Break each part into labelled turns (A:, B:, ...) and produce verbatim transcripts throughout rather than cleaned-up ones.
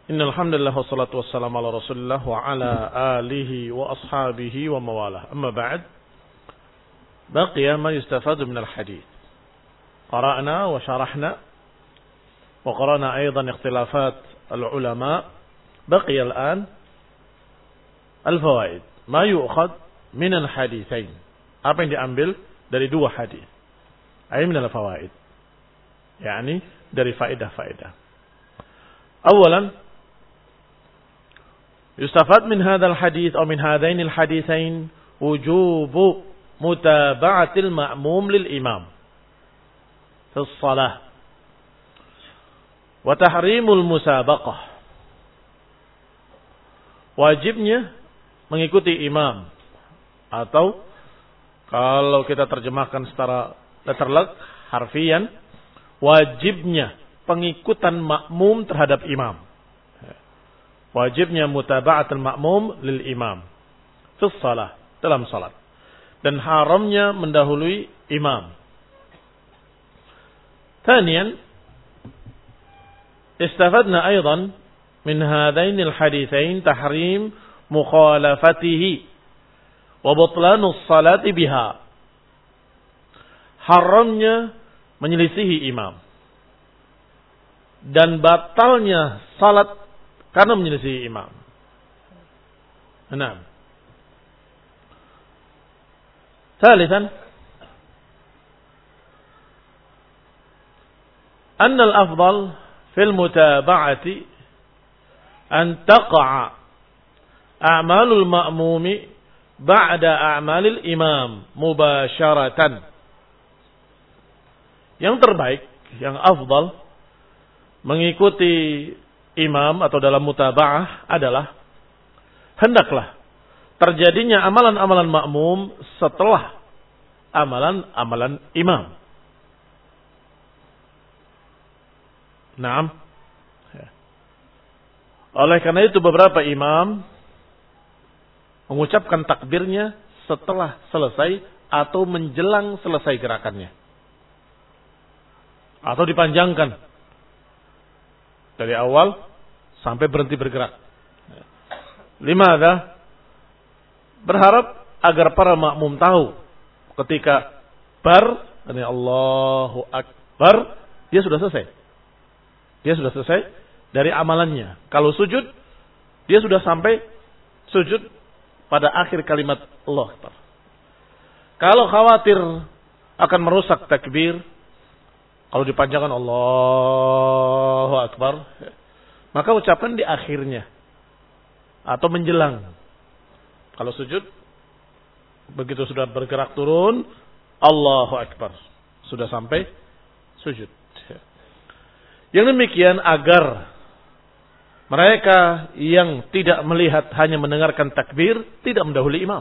A: Innal hamdalillah wassalatu wassalamu ala Rasulillah wa ala alihi wa ashabihi wa mawalah. Amma ba'd. Baqiya ma yustafadu min al-hadith. Qara'na wa sharahna wa qara'na aydan ikhtilafat al-ulama. Baqiya al-an al-fawaid. Ma yu'khad min al-hadithain. Apa yang diambil dari dua hadis? Ay min al-fawaid. Yani dari faedah-faedah. Awalan يستفاد من هذا الحديث أو من هذين الحديثين وجوب متابعة المأموم للإمام في الصلاة وتحريم المسابقة. Wajibnya mengikuti imam, atau kalau kita terjemahkan secara letterlek harfian, wajibnya pengikutan makmum terhadap imam. Wajibnya mutaba'atul makmum lil imam fi shalah, dalam salat, dan haramnya mendahului imam. Thaniyan, istafadna aidan min hadain al hadithain tahrim mukhalafatihi wa butlanu salati biha. Haramnya menyelisihi imam dan batalnya salat karena menyelisihi imam. Enam. Thalithan, anna al-afdal fil mutaba'ati an taqa'a a'malul ma'mumi ba'da a'malil imam mubasharatan. Yang terbaik, yang afdal mengikuti imam atau dalam mutaba'ah adalah hendaklah terjadinya amalan-amalan makmum setelah amalan-amalan imam. Naam. Oleh karena itu beberapa imam mengucapkan takbirnya setelah selesai atau menjelang selesai gerakannya, atau dipanjangkan dari awal sampai berhenti bergerak. Limadha? Berharap agar para makmum tahu ketika bar, ini Allahu Akbar, dia sudah selesai. Dia sudah selesai dari amalannya. Kalau sujud, dia sudah sampai sujud pada akhir kalimat Allah Akbar. Kalau khawatir akan merusak takbir, kalau dipanjangkan Allahu Akbar, maka ucapan di akhirnya atau menjelang. Kalau sujud, begitu sudah bergerak turun, Allahu Akbar, sudah sampai sujud. Yang demikian agar mereka yang tidak melihat, hanya mendengarkan takbir, tidak mendahului imam.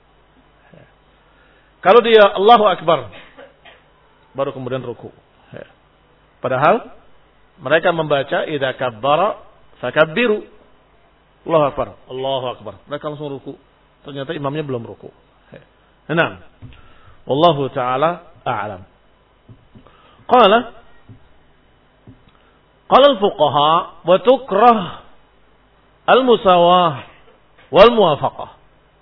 A: Kalau dia Allahu Akbar, baru kemudian ruku. Padahal mereka membaca idza kabbara fakabbiru. Allahu Akbar, Allahu Akbar. Mereka langsung ruku. Ternyata imamnya belum ruku. Enam. Wallahu taala a'lam. Qala Qala al-fuqaha wa tukrah al-musawah wal muwafaqah.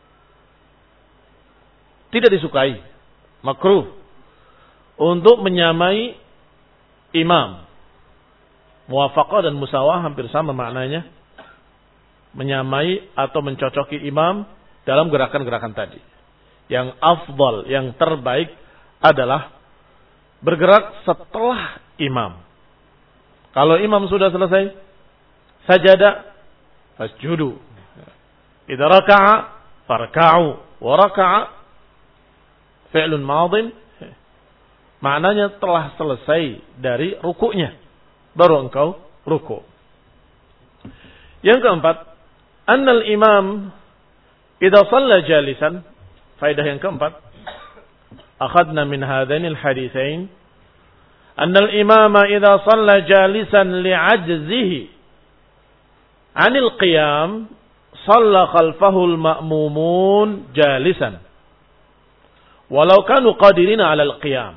A: Tidak disukai, makruh untuk menyamai imam. Muwafaqah dan musawah hampir sama maknanya. Menyamai atau mencocoki imam dalam gerakan-gerakan tadi. Yang afdal, yang terbaik adalah bergerak setelah imam. Kalau imam sudah selesai sajadah, fasjudu. Idza raka'a farka'u. Wa raka'a fi'lun madhin, maknanya telah selesai dari rukuknya, baru engkau ruku'. Yang keempat, annal imam idza shalla jalisan. Faedah yang keempat, akhadna min hadainil haditsain annal imama idza shalla jalisan li'ajzihi 'anil qiyam shalla khalfahu al-ma'mumun jalisan walau kanu qadirina 'ala al-qiyam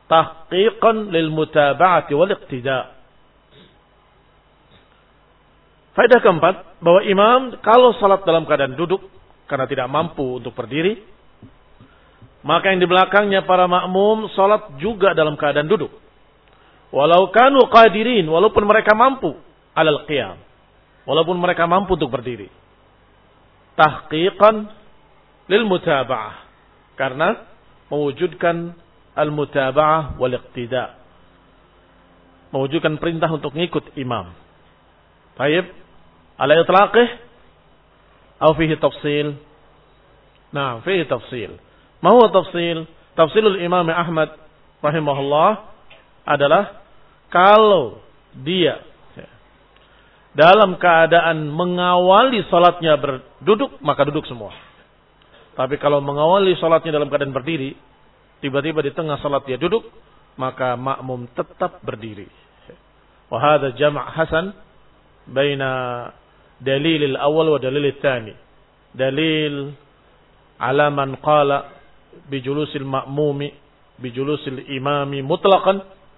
A: tahqiqan lil mutaba'ati wal iqtida'. Faedah keempat, bahwa imam kalau salat dalam keadaan duduk karena tidak mampu untuk berdiri, maka yang di belakangnya para makmum salat juga dalam keadaan duduk. Walau kanu qadirin, walaupun mereka mampu alal qiyam, walaupun mereka mampu untuk berdiri. Tahqiqan lil mutaba'ah, karena mewujudkan al mutaba'ah wal iqtida, mewujudkan perintah untuk mengikut imam. Baik, ala itlaqih atau fihi tafsil? Nah, fihi tafsil. Ma huwa tafsil? Tafsilul Imam Ahmad rahimahullah adalah kalau dia dalam keadaan mengawali salatnya berduduk, maka duduk semua. Tapi kalau mengawali salatnya dalam keadaan berdiri, tiba-tiba di tengah salat dia duduk, maka makmum tetap berdiri. Wa hadha jam' hasan baina dalil al-awwal wa dalil al-thani. Dalil ala man qala bi julusil ma'mumi bi julusil imami mutlaqan,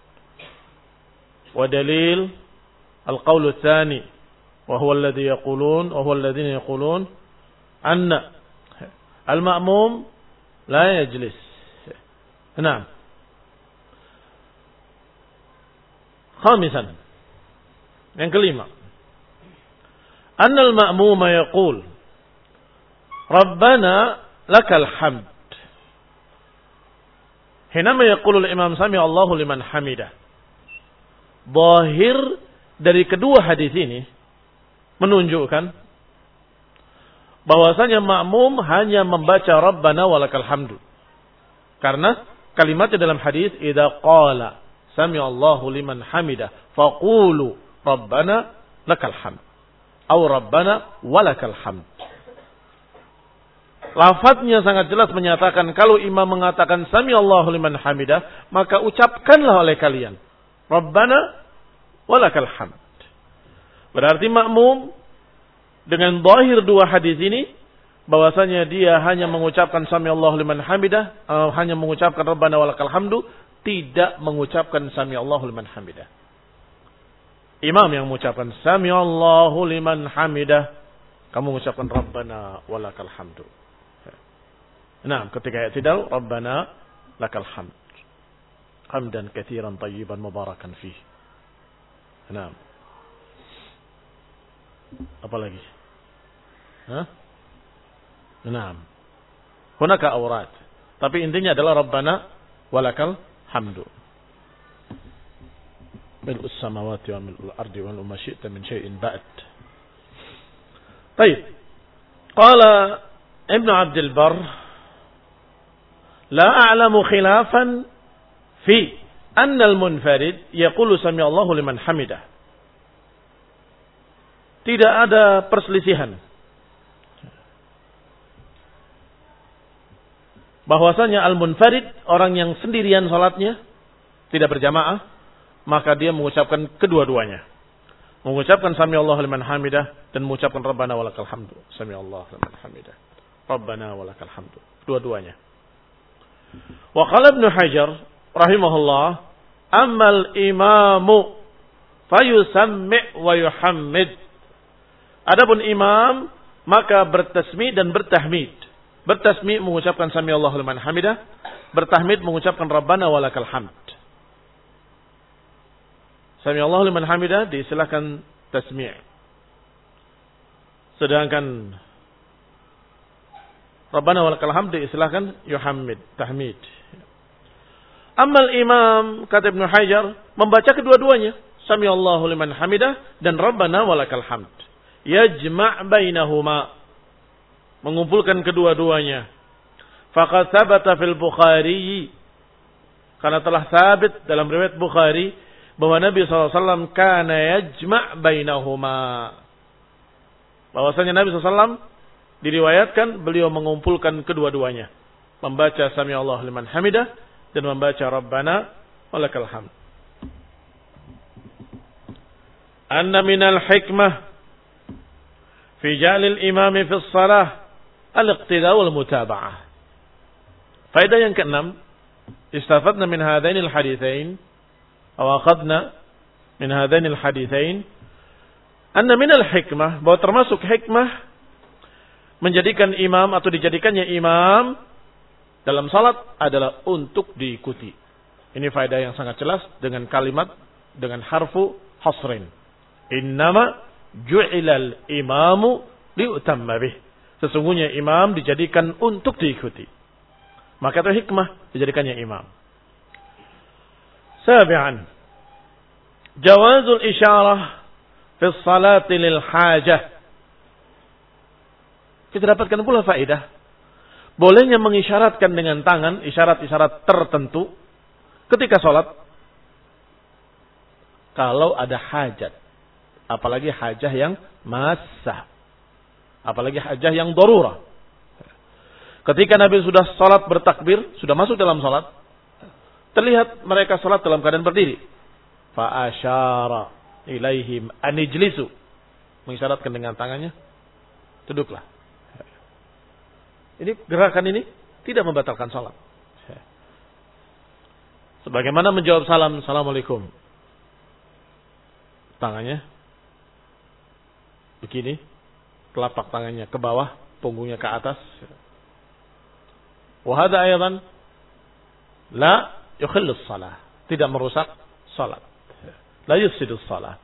A: wa dalil al-qawl al-thani wa huwa alladhi yaqulun wa huwa alladhina yaqulun anna al-ma'mum la yajlis. Nah, khamisan, yang kelima, anna al-ma'muma yaqul Rabbana lakal hamd. Hinama yaqulu al-imam sami Allahu liman hamidah. Zahir dari kedua hadis ini menunjukkan bahwasanya makmum hanya membaca Rabbana walakal hamdu. Karena kalimatnya dalam hadis idza qala sami Allahu liman hamidah faqulu Rabbana lakal hamd atau Rabbana walakal hamd. Lafadznya sangat jelas menyatakan kalau imam mengatakan sami Allahu liman hamidah, maka ucapkanlah oleh kalian Rabbana walakal hamd. Berarti makmum dengan zahir dua hadis ini bahwasanya dia hanya mengucapkan sami Allahu liman hamidah, uh, hanya mengucapkan Rabbana walakal hamdu, tidak mengucapkan sami Allahu liman hamidah. Imam yang mengucapkan sami Allahu liman hamidah, kamu mengucapkan Rabbana walakal hamdu. Nah, ketika i'tidal Rabbana lakal hamd. Hamdan katsiran tayyiban mubarakan fih. Nah. Apa lagi? Hah? Nah. Hunaka awrat. Tapi intinya adalah Rabbana walakal hamdu. Mil'us samawati wa mil'ul ardi wa ma syi'ta min syai'in ba'd. Baik. Qala Ibnu Abdul Barr لا أعلم خلافا في أن المنفرد يقول سمع الله لمن حمده. Tidak ada perselisihan bahwasanya al-munfarid, orang yang sendirian salatnya tidak berjamaah, maka dia mengucapkan kedua-duanya, mengucapkan sami Allahu liman hamidah dan mengucapkan Rabbana walakal hamdu. Sami Allahu liman hamidah, Rabbana walakal hamdu, dua-duanya. Wa qala Ibnu Hajar rahimahullah, ammal imamu fayusammi wa yuhammid. Adapun imam maka bertasmi' dan bertahmid. Bertasmi' mengucapkan sami Allahu liman hamidah, bertahmid mengucapkan Rabbana walakal hamd. Sami Allahu liman hamidah diistilahkan tasmi'. Sedangkan Rabbana walakal hamd diistilahkan yuhammid, tahmid. Amal imam, kata Ibnu Hajar, membaca kedua-duanya, sami Allahu liman hamidah dan Rabbana walakal hamd. Yajma' bainahuma, mengumpulkan kedua-duanya. Faqad thabata fil Bukhari, karena telah sabit dalam riwayat Bukhari bahwa Nabi sallallahu alaihi wasallam kana yajma' bainahuma, bahwasanya Nabi sallallahu alaihi wasallam diriwayatkan beliau mengumpulkan kedua-duanya, membaca sami Allahu liman hamidah dan membaca Rabbana walakal hamd. Anna minal hikmah fi ja'lil imami fi shalah al-iqtida wal mutaba'ah. Faedah yang keenam, istafadna min hadainil haditsain aw akhadna min hadainil haditsain Anna minal hikmah, bahwa termasuk hikmah menjadikan imam atau dijadikannya imam dalam salat adalah untuk diikuti. Ini faedah yang sangat jelas dengan kalimat, dengan harfu hasrin. Innama ju'ilal imamu liutamma bih. Sesungguhnya imam dijadikan untuk diikuti. Maka itu hikmah dijadikannya imam. Sabi'an, jawazul isyarah fi salati lil hajah. Kita dapatkan pula faedah bolehnya mengisyaratkan dengan tangan isyarat-isyarat tertentu ketika sholat kalau ada hajat, apalagi hajah yang massah, apalagi hajah yang darurah. Ketika Nabi sudah sholat bertakbir, sudah masuk dalam sholat, terlihat mereka sholat dalam keadaan berdiri. Fa asyara ilaihim anijlisu, mengisyaratkan dengan tangannya, duduklah. Ini gerakan ini tidak membatalkan salat. Sebagaimana menjawab salam, Assalamualaikum. Tangannya begini, telapak tangannya ke bawah, punggungnya ke atas. Wa hadza aidan la yukhillu shalah, tidak merusak salat. La yufsidu shalah.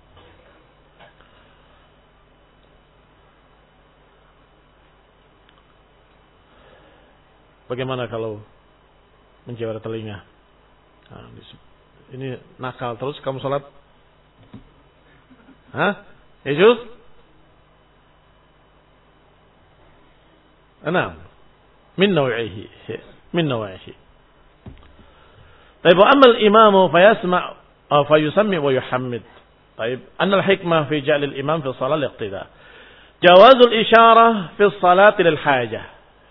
A: Bagaimana kalau menjewer telinga? Nah, ini nakal terus kamu sholat? Hah? Yajuz? Naam. Min naw'ihi. Min naw'ihi. Baik, amma al-imamu fayasma' aw fayusammi wa yuhammid. Baik, anna al-hikmah fi ja'l al-imam fi shalah al-iqtida. Jawazul isyarah fi salati lil hajah.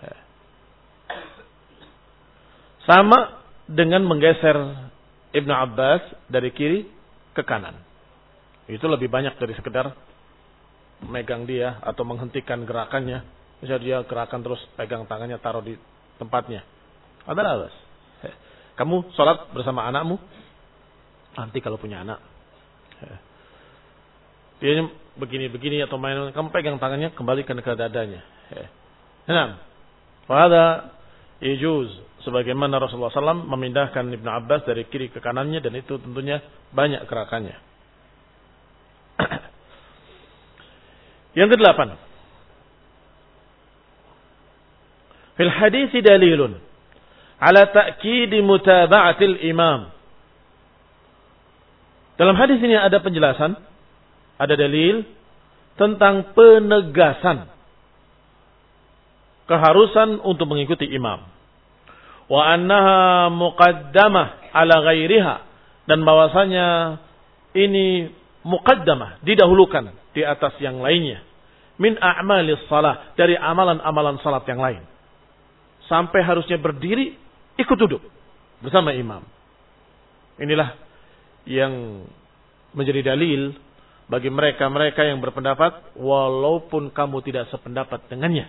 A: Sama dengan menggeser Ibnu Abbas dari kiri ke kanan. Itu lebih banyak dari sekedar megang dia atau menghentikan gerakannya. Misalnya dia gerakan terus pegang tangannya taruh di tempatnya. Ada alas. Kamu sholat bersama anakmu. Nanti kalau punya anak. Dia begini-begini atau main. Kamu pegang tangannya kembalikan ke dadanya. Nah. Pada ijuz. Sebagaimana Rasulullah shallallahu alaihi wasallam memindahkan Ibnu Abbas dari kiri ke kanannya, dan itu tentunya banyak gerakannya. Yang kedelapan, fil hadits dalilun ala ta'kid mutaba'atil imam. Dalam hadis ini ada penjelasan, ada dalil tentang penegasan keharusan untuk mengikuti imam. Wa annaha muqaddamah ala ghairiha, dan bahwasanya ini muqaddamah, didahulukan di atas yang lainnya, min a'malis salah, dari amalan-amalan salat yang lain, sampai harusnya berdiri ikut duduk bersama imam. Inilah yang menjadi dalil bagi mereka-mereka yang berpendapat walaupun kamu tidak sependapat dengannya,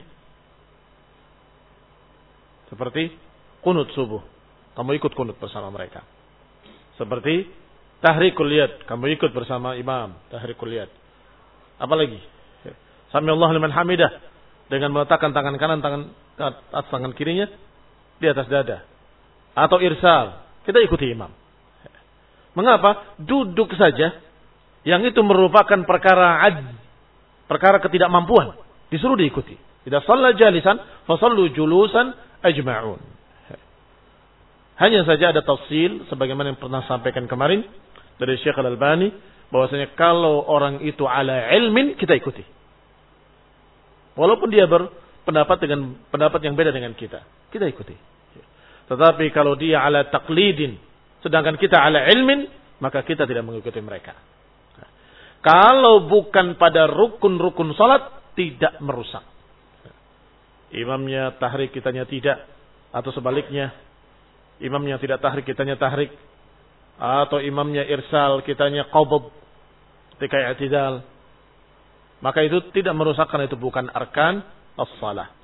A: seperti kunut subuh, kamu ikut kunut bersama mereka. Seperti tahrikul yad, kamu ikut bersama imam tahrikul yad. Apalagi sami Allahu liman hamidah, dengan meletakkan tangan kanan tangan atas tangan kirinya di atas dada. Atau irsal, kita ikuti imam. Mengapa? Duduk saja yang itu merupakan perkara ajz, perkara ketidakmampuan, disuruh diikuti. Idza shalla jalisan fa shallu julusan ajma'un. Hanya saja ada tafsil sebagaimana yang pernah sampaikan kemarin dari Syekh Al-Albani, bahwasanya kalau orang itu ala ilmin, kita ikuti. Walaupun dia berpendapat dengan pendapat yang beda dengan kita, kita ikuti. Tetapi kalau dia ala taqlidin, sedangkan kita ala ilmin, maka kita tidak mengikuti mereka. Kalau bukan pada rukun-rukun salat, tidak merusak. Imamnya tahrik, kitanya tidak, atau sebaliknya. Imamnya tidak tahrik, kitanya tahrik. Atau imamnya irsal, kitanya qabd ketika i'tidal. Maka itu tidak merusak, karena itu bukan arkan as-salah.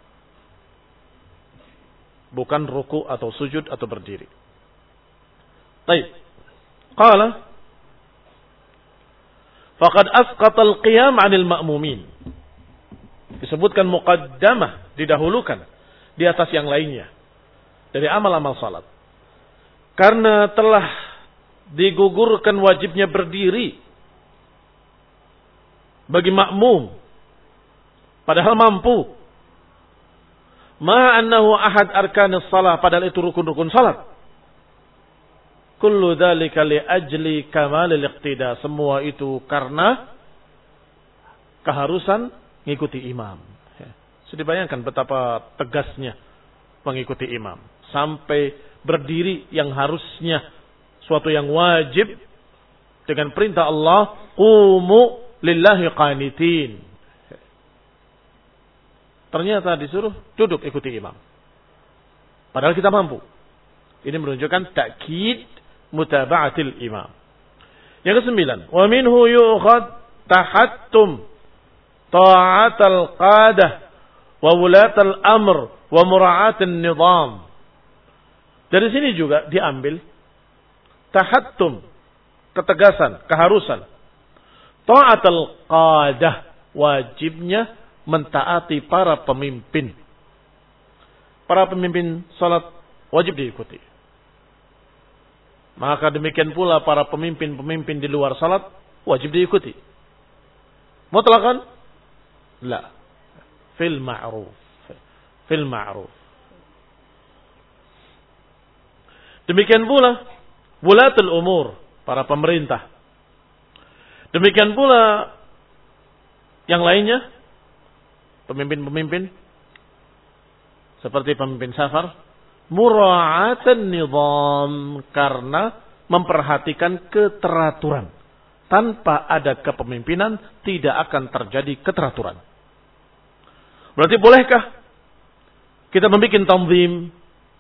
A: Bukan ruku atau sujud atau berdiri. Baik. Qala faqad asqata al-qiyam 'anil ma'mumin. Disebutkan muqaddamah, didahulukan di atas yang lainnya dari amal-amal salat. Karena telah digugurkan wajibnya berdiri bagi makmum padahal mampu. Ma annahu ahad arkanis salah, padahal itu rukun-rukun salat. Kullu dzalika li ajli kamalil iqtida. Semua itu karena keharusan mengikuti imam. Sudah bayangkan betapa tegasnya mengikuti imam. Sampai berdiri yang harusnya suatu yang wajib dengan perintah Allah, qumu lillahi qanitin. Ternyata disuruh duduk ikuti imam. Padahal kita mampu. Ini menunjukkan takkid mutaba'atil imam. Yang kesembilan, wa minhu yu'khad tahattum ta'atal qadah wa wulatal amr wa mura'atin nizam. Dari sini juga diambil tahattum, ketegasan, keharusan. Ta'atal qadah, wajibnya mentaati para pemimpin. Para pemimpin salat wajib diikuti. Maka demikian pula para pemimpin-pemimpin di luar salat wajib diikuti. Mutlaqan? La. Fil ma'ruf. Fil ma'ruf. Demikian pula wulatul umur, para pemerintah. Demikian pula yang lainnya, pemimpin-pemimpin seperti pemimpin safar, mura'atan nizam, karena memperhatikan keteraturan. Tanpa ada kepemimpinan tidak akan terjadi keteraturan. Berarti bolehkah kita membuat tanzim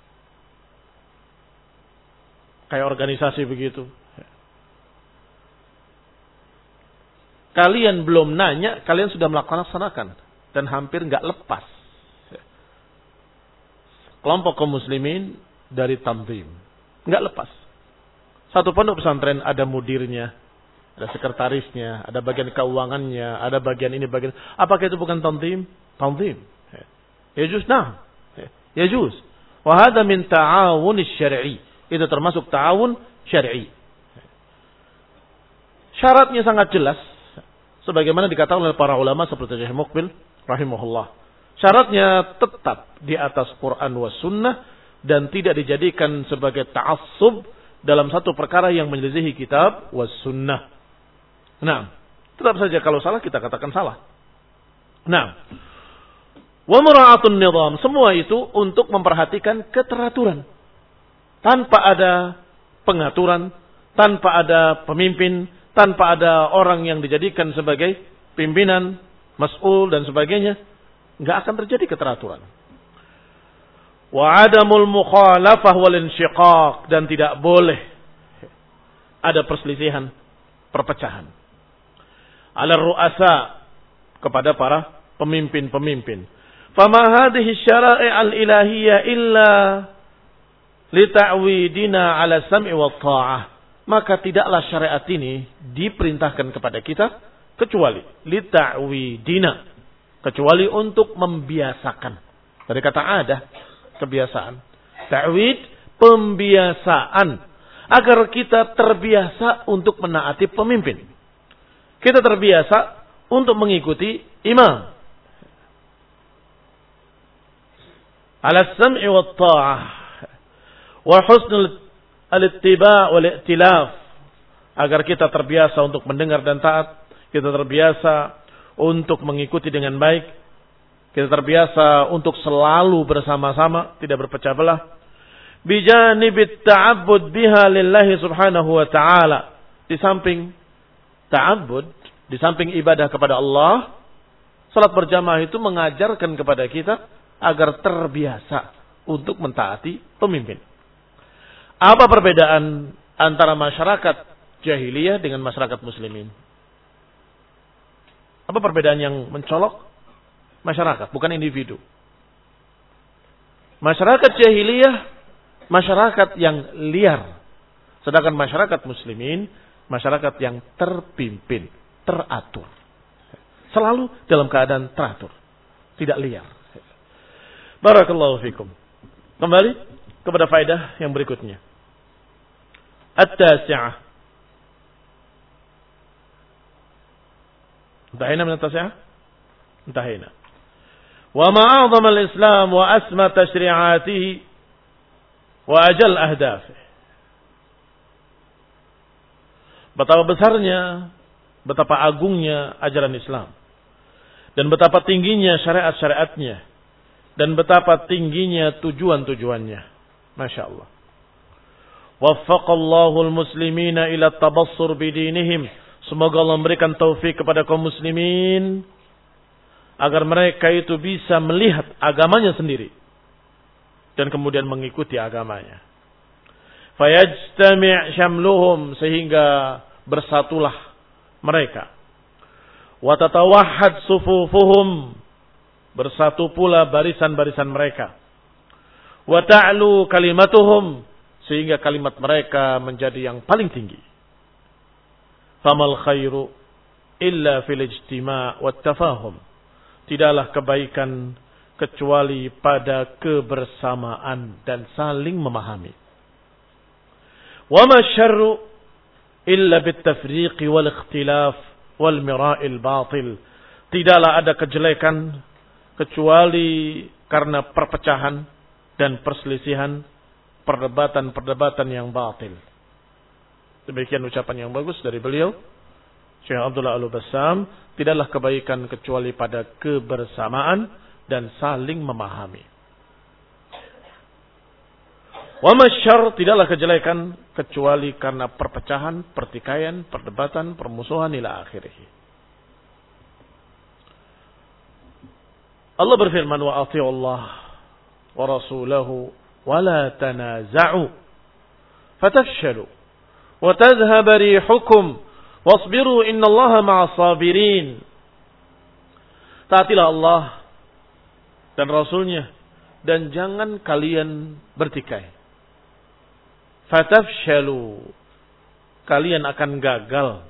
A: kayak organisasi begitu? Kalian belum nanya, kalian sudah melaksanakan dan hampir nggak lepas. Kelompok kaum muslimin dari tanzim nggak lepas. Satu pondok pesantren ada mudirnya, ada sekretarisnya, ada bagian keuangannya, ada bagian ini bagian. Apakah itu bukan tanzim? Tanzim. Ya juz, nah. Ya juz. Wa hadza min ta'awun syar'i. Itu termasuk ta'awun syar'i. Syaratnya sangat jelas. Sebagaimana dikatakan oleh para ulama seperti Syekh Muqbil rahimahullah. Syaratnya tetap di atas Quran was sunnah dan tidak dijadikan sebagai ta'assub dalam satu perkara yang menyelisihi kitab was sunnah. Nah, tetap saja kalau salah kita katakan salah. Nah, wa mura'atun nizam, semua itu untuk memperhatikan keteraturan. Tanpa ada pengaturan, tanpa ada pemimpin, tanpa ada orang yang dijadikan sebagai pimpinan, mas'ul dan sebagainya, enggak akan terjadi keteraturan. Wa adamul mukhalafah wal insyiqaq, dan tidak boleh ada perselisihan, perpecahan. Ala ru'asa, kepada para pemimpin-pemimpin. Fama hadhihi syara'i' al-ilahiyyah illa lita'widina 'ala sam'i wa tha'ah. Maka tidaklah syariat ini diperintahkan kepada kita kecuali lita'widina, kecuali untuk membiasakan. Dari kata ada, kebiasaan. Ta'wid, pembiasaan. Agar kita terbiasa untuk menaati pemimpin. Kita terbiasa untuk mengikuti imam. Ala sam'i wa ta'ah. Wa husnul al-ittiba' wal i'tilaf. Agar kita terbiasa untuk mendengar dan taat. Kita terbiasa untuk mengikuti dengan baik. Kita terbiasa untuk selalu bersama-sama, tidak berpecah belah. Bijanibit ta'abbud biha lillahi subhanahu wa ta'ala. Di samping ta'abbud, di samping ibadah kepada Allah, salat berjamaah itu mengajarkan kepada kita agar terbiasa untuk mentaati pemimpin. Apa perbedaan antara masyarakat jahiliyah dengan masyarakat muslimin? Apa perbedaan yang mencolok? Masyarakat, bukan individu. Masyarakat jahiliyah, masyarakat yang liar. Sedangkan masyarakat muslimin, masyarakat yang terpimpin, teratur. Selalu dalam keadaan teratur. Tidak liar. Barakallahu fikum. Kembali kepada faedah yang berikutnya. At-tasi'ah. Intahina min at-tasi'ah? Intahina. Wa ma'azam al-Islam wa asma tashri'atihi wa ajal ahdafihi. Betapa besarnya, betapa agungnya ajaran Islam. Dan betapa tingginya syariat-syariatnya. Dan betapa tingginya tujuan-tujuannya. Masya Allah. Waffaqallahu al-muslimina ila tabassur bidinihim. Semoga Allah memberikan taufik kepada kaum muslimin. Agar mereka itu bisa melihat agamanya sendiri. Dan kemudian mengikuti agamanya. Fayajtami' syamluhum. Sehingga bersatulah mereka. Wa tatawahhad sufufuhum, bersatu pula barisan-barisan mereka. Wa ta'lu kalimatuhum, sehingga kalimat mereka menjadi yang paling tinggi. Famal khairu illa fil ijtima' wat tafahum. Tidaklah kebaikan kecuali pada kebersamaan dan saling memahami. Wa ma syarru illa bit tafriqi wal ikhtilaf wal mira'il batil. Tidaklah ada kejelekan kecuali karena perpecahan dan perselisihan, perdebatan-perdebatan yang batil. Demikian ucapan yang bagus dari beliau, Syekh Abdullah Al-Bassam. Tidaklah kebaikan kecuali pada kebersamaan dan saling memahami. Wa masyarr, tidaklah kejelekan kecuali karena perpecahan, pertikaian, perdebatan, permusuhan ila akhirih. Allah berfirman, wa ati'u Allah wa rasulahu wa la tanaza'u fatafshalu wa tadhhab rihukum wasbiru innallaha ma'as sabirin. Taatilah Allah dan Rasulnya dan jangan kalian bertikai. Fatafshalu, kalian akan gagal.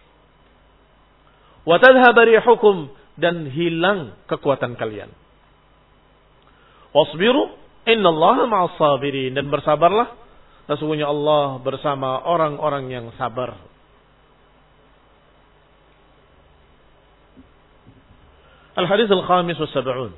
A: Wa tadhhab rihukum, dan hilang kekuatan kalian. Wasbiru innallaha ma'as sabirin, dan bersabarlah, sesungguhnya Allah bersama orang-orang yang sabar. Al-hadits al-khamis wa sab'un.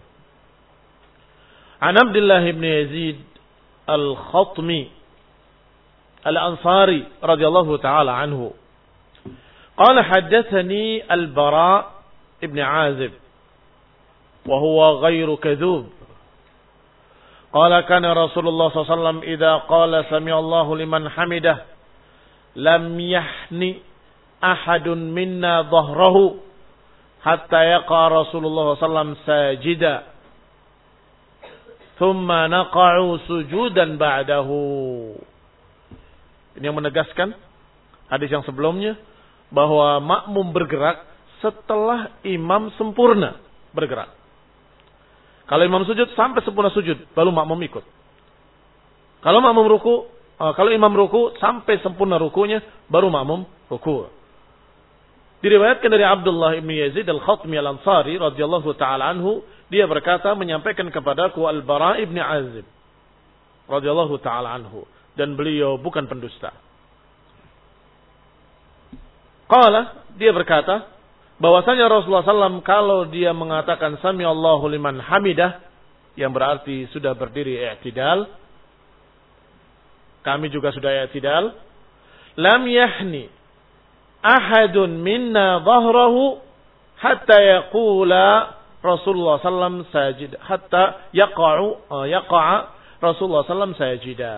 A: An Abdullah ibn Yazid al-Khatmi الأنصاري رضي الله تعالى عنه قال حدثني البراء ابن عازب وهو غير كذوب قال كان رسول الله صلى الله عليه وسلم إذا قال سمع الله لمن حمده لم يحن أحد منا ظهره حتى يقع رسول الله صلى الله عليه وسلم ساجدا ثم نقع سجودا بعده. Ini yang menegaskan hadis yang sebelumnya, bahwa makmum bergerak setelah imam sempurna bergerak. Kalau imam sujud sampai sempurna sujud, baru makmum ikut. Kalau makmum ruku, kalau imam ruku sampai sempurna rukunya, baru makmum ruku. Diriwayatkan dari Abdullah ibn Yazid al-Khatmi al-Ansari radhiyallahu taala anhu, dia berkata menyampaikan kepadaku Al-Bara ibn Azib radhiyallahu taala anhu, dan beliau bukan pendusta. Qala, dia berkata bahwasanya Rasulullah sallallahu alaihi wasallam kalau dia mengatakan sami Allahu liman hamidah, yang berarti sudah berdiri i'tidal, kami juga sudah i'tidal, lam yahni ahadun minna dhahrahu hatta yaqula Rasulullah sallallahu alaihi wasallam sajid, hatta yaqa'u yaqa'a Rasulullah sallallahu alaihi wasallam sajida.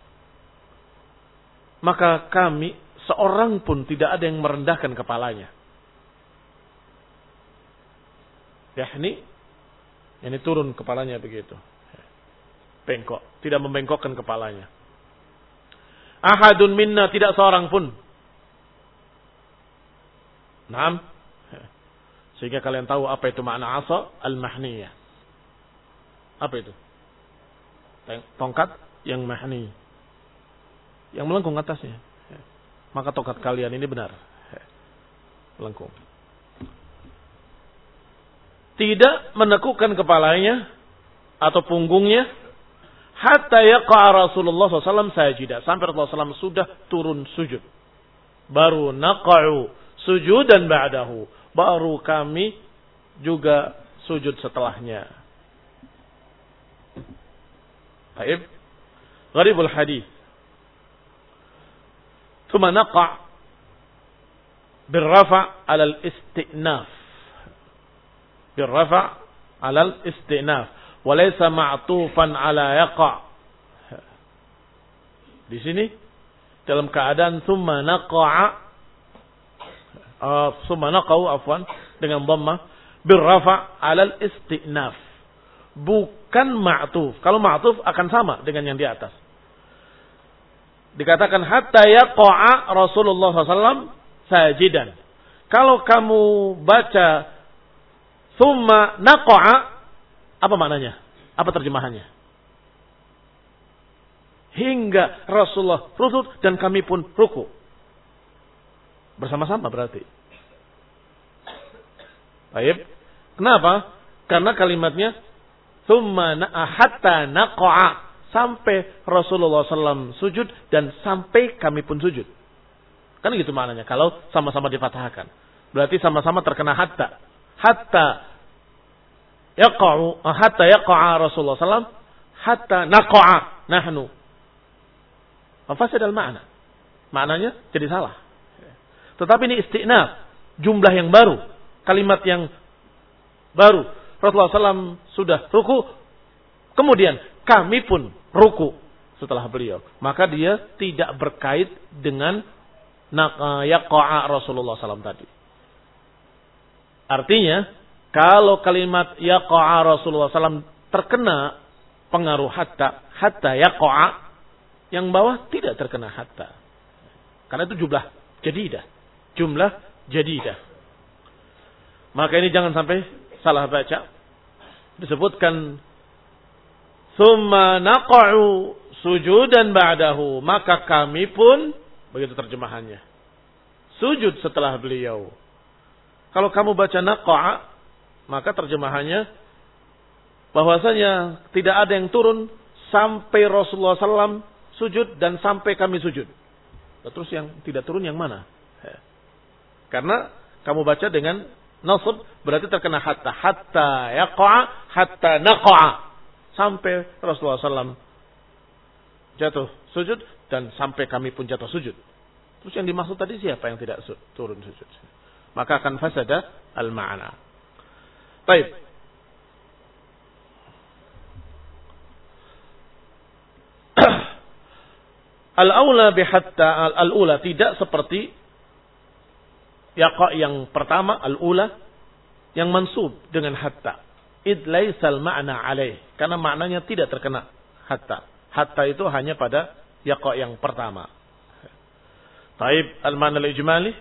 A: Maka kami seorang pun tidak ada yang merendahkan kepalanya. Yahni, ini turun kepalanya begitu. Bengkok, tidak membengkokkan kepalanya. Ahadun minna, tidak seorang pun. Naam. Sehingga kalian tahu apa itu makna asa al-mahniyah. Apa itu? Tongkat yang mahni, yang melengkung atasnya. Maka tongkat kalian ini benar melengkung. tidak menekukkan kepalanya atau punggungnya hatta yaqa Rasulullah sallallahu alaihi wasallam sajidah, sampai Rasulullah sallallahu alaihi wasallam sudah turun sujud. Baru naqa'u sujudan ba'dahu, baru kami juga sujud setelahnya. Baik. Gharibul hadis. Thumma naqa' birrafa' 'ala al-istinaf. Birrafa' 'ala al-istinaf wa laysa ma'tufan 'ala yaqa'. Di sini dalam keadaan thumma naqa'a uh, thumma naqa'u afwan dengan dhamma birrafa' 'ala al-istinaf. Bukan ma'tuf. Kalau ma'tuf akan sama dengan yang di atas. Dikatakan hatta yaqa'a Rasulullah sallallahu alaihi wasallam sajidan. Kalau kamu baca thumma naqa'a, apa maknanya? Apa terjemahannya? Hingga Rasulullah ruku dan kami pun ruku. Bersama-sama berarti. Baik. Kenapa? Karena kalimatnya thumma hatta naqa'a, sampai Rasulullah sallallahu alaihi wasallam sujud dan sampai kami pun sujud. Kan gitu maknanya kalau sama-sama difathahkan. Berarti sama-sama terkena hatta. Hatta yaqa'u hatta yaqa'a Rasulullah sallallahu alaihi wasallam hatta naqa'a nahnu. Fasid al-ma'na. Maknanya jadi salah. Tetapi ini istinaf, jumlah yang baru, kalimat yang baru. Rasulullah sallallahu alaihi wasallam sudah ruku, kemudian kami pun ruku setelah beliau. Maka dia tidak berkait dengan yaqa'a Rasulullah sallallahu alaihi wasallam tadi. Artinya, kalau kalimat yaqa'a Rasulullah sallallahu alaihi wasallam terkena pengaruh hatta, hatta yaqa'a, yang bawah tidak terkena hatta. Karena itu jumlah jadidah. Jumlah jadidah. Maka ini jangan sampai salah baca. Disebutkan summa naqa'u sujudan ba'dahu, maka kami pun, begitu terjemahannya, sujud setelah beliau. Kalau kamu baca naqa'a, maka terjemahannya bahwasanya tidak ada yang turun sampai Rasulullah sallallahu alaihi wasallam sujud dan sampai kami sujud. Terus yang tidak turun yang mana? Karena kamu baca dengan nasab, berarti terkena hatta. Hatta yaqa'a, hatta naqa'a, sampai Rasulullah sallallahu alaihi wasallam jatuh sujud dan sampai kami pun jatuh sujud. Terus yang dimaksud tadi siapa yang tidak turun sujud? Maka akan fasada al-ma'na. Baik. Al-aula bihatta al-ula, tidak seperti yaqa yang pertama, al-ula yang mansub dengan hatta. Id laisal ma'na alaih, karena maknanya tidak terkena hatta. Hatta itu hanya pada yaqa yang pertama. Taib al-ma'na al-ijmali.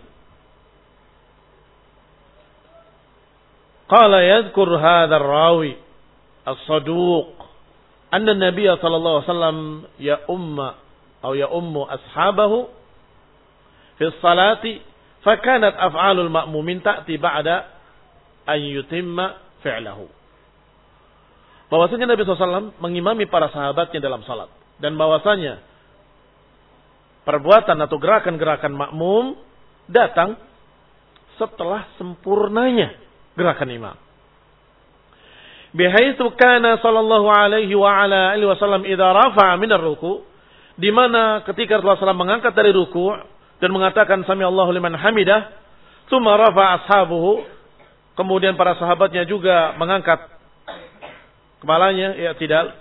A: Qala yadhkur hadha ar-rawi as-saduq anna an-nabiy sallallahu alaihi wasallam ya umma atau ya ummu ashabahu fi as-salati fa kanat af'alul ma'mumin ta'ti ba'da an yutimma fi'lahu. Bahwasanya Nabi sallallahu alaihi wasallam mengimami para sahabatnya dalam salat, dan bahwasanya perbuatan atau gerakan-gerakan makmum datang setelah sempurnanya gerakan imam. Bihaitsu kana sallallahu alaihi wa ala alihi wasallam idza rafa'a min ar-ruku', di mana ketika Rasulullah sallallahu alaihi wasallam mengangkat dari ruku' dan mengatakan sami Allahu liman hamidah, tsumma rafa'a ashabuhu, kemudian para sahabatnya juga mengangkat kepalanya, i'tidal,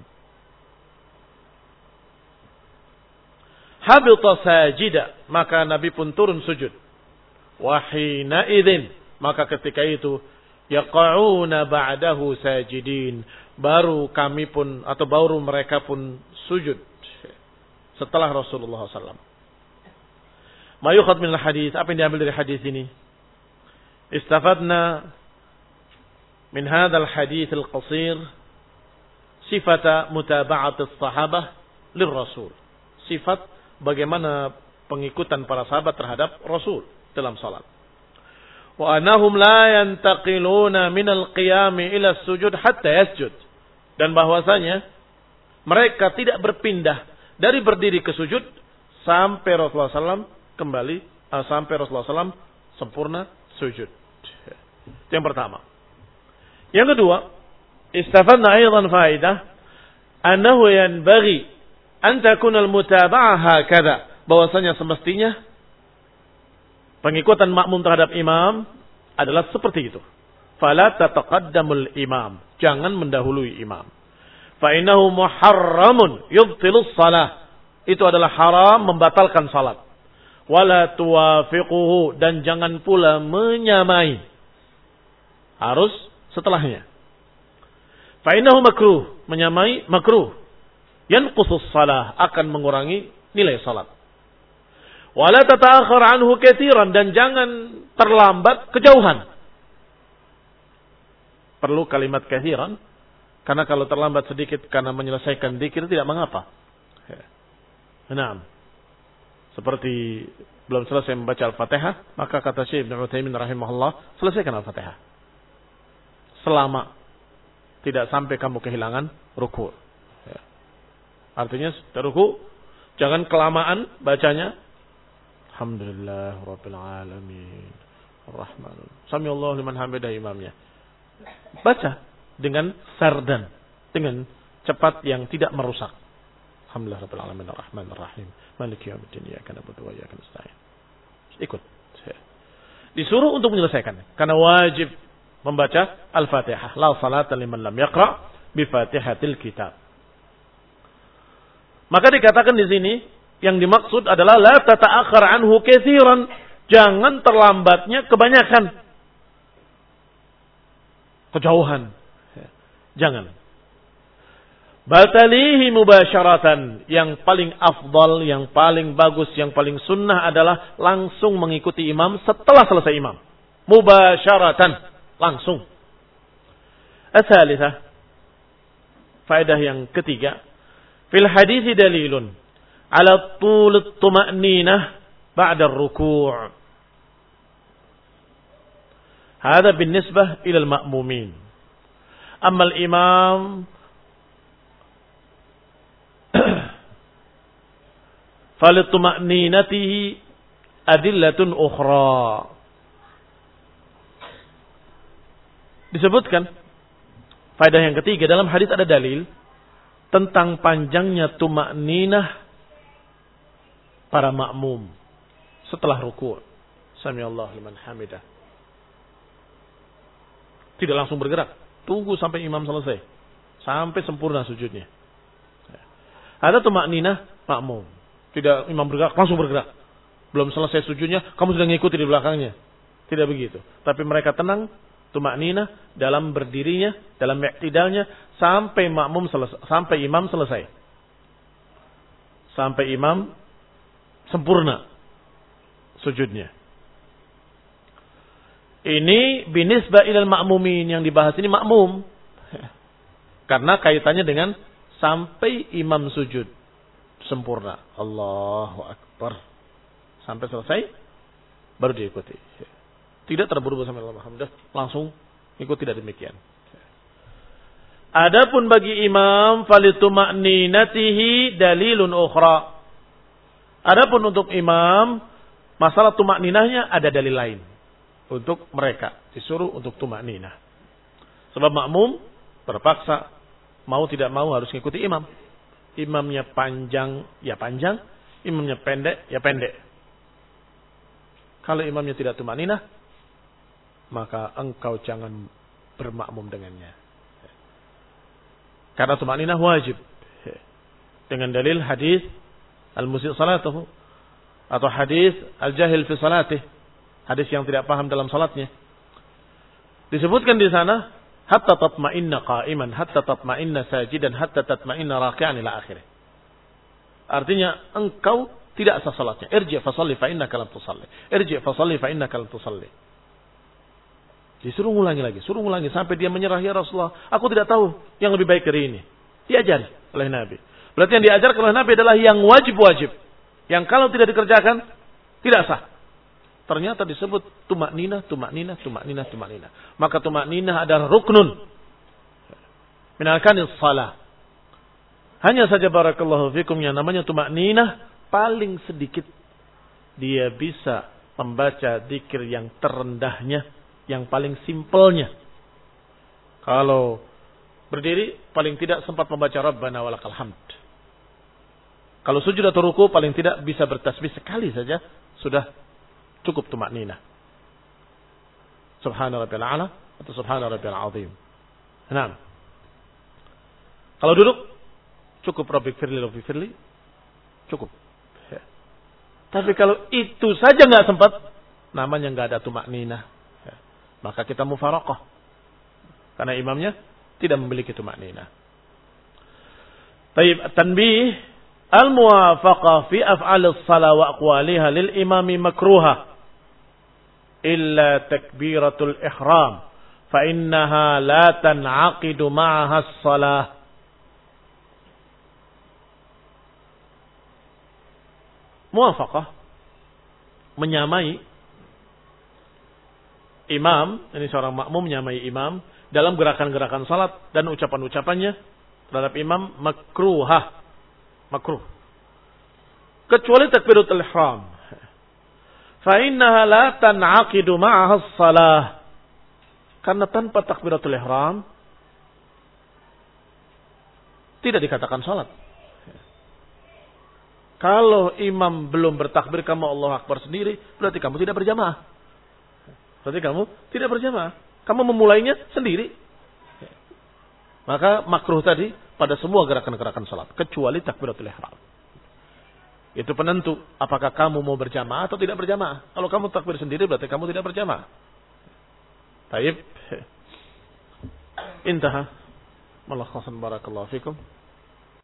A: habita sajida, maka Nabi pun turun sujud. Wa hina idzin, maka ketika itu yaqa'una ba'dahu sajidin, baru kami pun atau baru mereka pun sujud setelah Rasulullah sallallahu alaihi wasallam. Ma yukhad min al-hadis, apa yang diambil dari hadis ini? Istafadna min hadzal hadits al-qasir sifata mutaba'at as-sahabah lirrasul. Sifat bagaimana pengikutan para sahabat terhadap Rasul dalam salat. Wa annahum la yantaqiluna minal qiyami ila sujud hatta yasjud. Dan bahwasanya mereka tidak berpindah dari berdiri ke sujud sampai Rasulullah sallallahu alaihi wasallam kembali, uh, sampai Rasulullah sallallahu alaihi wasallam sempurna sujud. Itu yang pertama. Yang kedua, istafadna aidan faidah annahu yanbaghi an takuna al-mutaba'ah hakadha, bahwasanya semestinya pengikutan makmum terhadap imam adalah seperti itu. Fala tataqaddamul imam, jangan mendahului imam. Fa innahu muharramun yubtilus shalah, itu adalah haram, membatalkan salat. Wala tuwafiquhu, dan jangan pula menyamai, harus setelahnya. Fa innahu makruh, menyamai makruh. Yanqusus shalah, akan mengurangi nilai salat. Wala tata'akhkhar anhu katsiran, dan jangan terlambat kejauhan. Perlu kalimat katsiran, karena kalau terlambat sedikit karena menyelesaikan dzikir tidak mengapa. Nah, seperti belum selesai membaca Al-Fatihah, maka kata Syekh Ibnu Utsaimin rahimahullah, selesaikan Al-Fatihah. Selama tidak sampai kamu kehilangan ruku'. Artinya sudah ruku', jangan kelamaan bacanya. Alhamdulillah Rabbil Alamin Ar-Rahman Sami Allah liman hamidah imamnya. Baca dengan sardan, dengan cepat yang tidak merusak. Alhamdulillah Rabbil Alamin Ar-Rahman Ar-Rahim Maliki yaumiddin iyyaka na'budu wa iyyaka nasta'in. Ikut. Disuruh untuk menyelesaikan, karena wajib membaca Al-Fatihah. La salata liman lam yaqra bi Fatihatil kitab. Maka dikatakan di sini yang dimaksud adalah la tata'akhkhar anhu katsiran, jangan terlambatnya kebanyakan. Kejauhan. Jangan. Batalihi mubasyaratan, yang paling afdal, yang paling bagus, yang paling sunnah adalah langsung mengikuti imam setelah selesai imam. Mubasyaratan, langsung. Ats-tsalitsah, faedah yang ketiga, fil hadits dalilun ala tul at-tuma'ninah ba'da ar-ruku'. Hada binisbah ila al-ma'mumin. Amma al-imam falituma'ninatihi adillatun ukhra. Disebutkan faedah yang ketiga, dalam hadis ada dalil tentang panjangnya tuma'ninah para makmum setelah ruku'. Sami Allah liman hamidah. Tidak langsung bergerak, tunggu sampai imam selesai, sampai sempurna sujudnya. Ada tuma'ninah makmum, tidak imam bergerak langsung bergerak, belum selesai sujudnya kamu sudah ngikuti di belakangnya. Tidak begitu, tapi mereka tenang, tuma'ninah dalam berdirinya, dalam i'tidalnya, sampai makmum selesai, sampai imam selesai, sampai imam sempurna sujudnya. Ini binisbah ilal ma'mumin, yang dibahas ini makmum, karena kaitannya dengan sampai imam sujud sempurna, Allahu Akbar, sampai selesai baru diikuti. Tidak terburu-buru sampai alhamdulillah langsung ikut, tidak demikian. Adapun bagi imam falituma'ninatihi dalilun ukhra. Adapun untuk imam masalah tuma'ninahnya ada dalil lain. Untuk mereka disuruh untuk tuma'ninah. Sebab makmum terpaksa mau tidak mau harus mengikuti imam. Imamnya panjang ya panjang, imamnya pendek ya pendek. Kalau imamnya tidak tuma'ninah, maka engkau jangan bermakmum dengannya. Karena tuma'ninah wajib. Dengan dalil hadis al-musi' salatuhu, atau hadis al-jahil fi salatih, hadis yang tidak paham dalam salatnya. Disebutkan di sana hatta tatma'inna qa'iman, hatta tatma'inna sajidan, hatta tatma'inna raki'an ila akhirih. Artinya engkau tidak sah salatnya. Irji' fa shalli fa innaka lam tusalli. Irji' fa shalli fa innaka lam tusalli. Disuruh ulangi lagi, suruh ulangi sampai dia menyerah, ya Rasulullah, aku tidak tahu yang lebih baik dari ini. Diajari oleh Nabi. Berarti yang diajarkan oleh Nabi adalah yang wajib-wajib. Yang kalau tidak dikerjakan tidak sah. Ternyata disebut tumak ninah, tumak ninah, tumak ninah, tumak ninah. Maka tumak ninah adalah ruknun min arkanis shalah. Hanya saja barakallahu fikum yang namanya tumak ninah paling sedikit dia bisa membaca zikir yang terendahnya, yang paling simpelnya. Kalau berdiri paling tidak sempat membaca Rabbana walakal hamd. Kalau sujud atau ruku paling tidak bisa bertasbih sekali saja sudah cukup tumak ninah. Subhana rabbiyal a'la atau subhana rabbiyal azim. Naam. Kalau duduk cukup rabbik firli rabbik firli cukup. Ya. Tapi kalau itu saja enggak sempat, namanya enggak ada tumak ninah. Ya. Maka kita mufaraqah. Karena imamnya tidak memiliki tumak ninah. Baik, tanbih al-muwafaqah fi af'alis shalah wa aqwaliha lil imami makruha illa takbiratul ihram fa innaha la tan'aqidu ma'aha as-shalah. Muwafaqah menyamai imam, ini seorang makmum menyamai imam dalam gerakan-gerakan salat dan ucapan-ucapannya terhadap imam makruhah, makruh. Kecuali takbiratul ihram. Fa innaha la tan'aqidu ma'aha as-shalah. Karena tanpa takbiratul ihram tidak dikatakan salat. Kalau imam belum bertakbir kamu Allahu Akbar sendiri, berarti kamu tidak berjamaah. Berarti kamu tidak berjamaah. Kamu memulainya sendiri. Maka makruh tadi pada semua gerakan-gerakan salat kecuali takbiratul ihram. Itu penentu apakah kamu mau berjamaah atau tidak berjamaah. Kalau kamu takbir sendiri berarti kamu tidak berjamaah. Baik. Intaha. Malakhasan barakallahu fikum.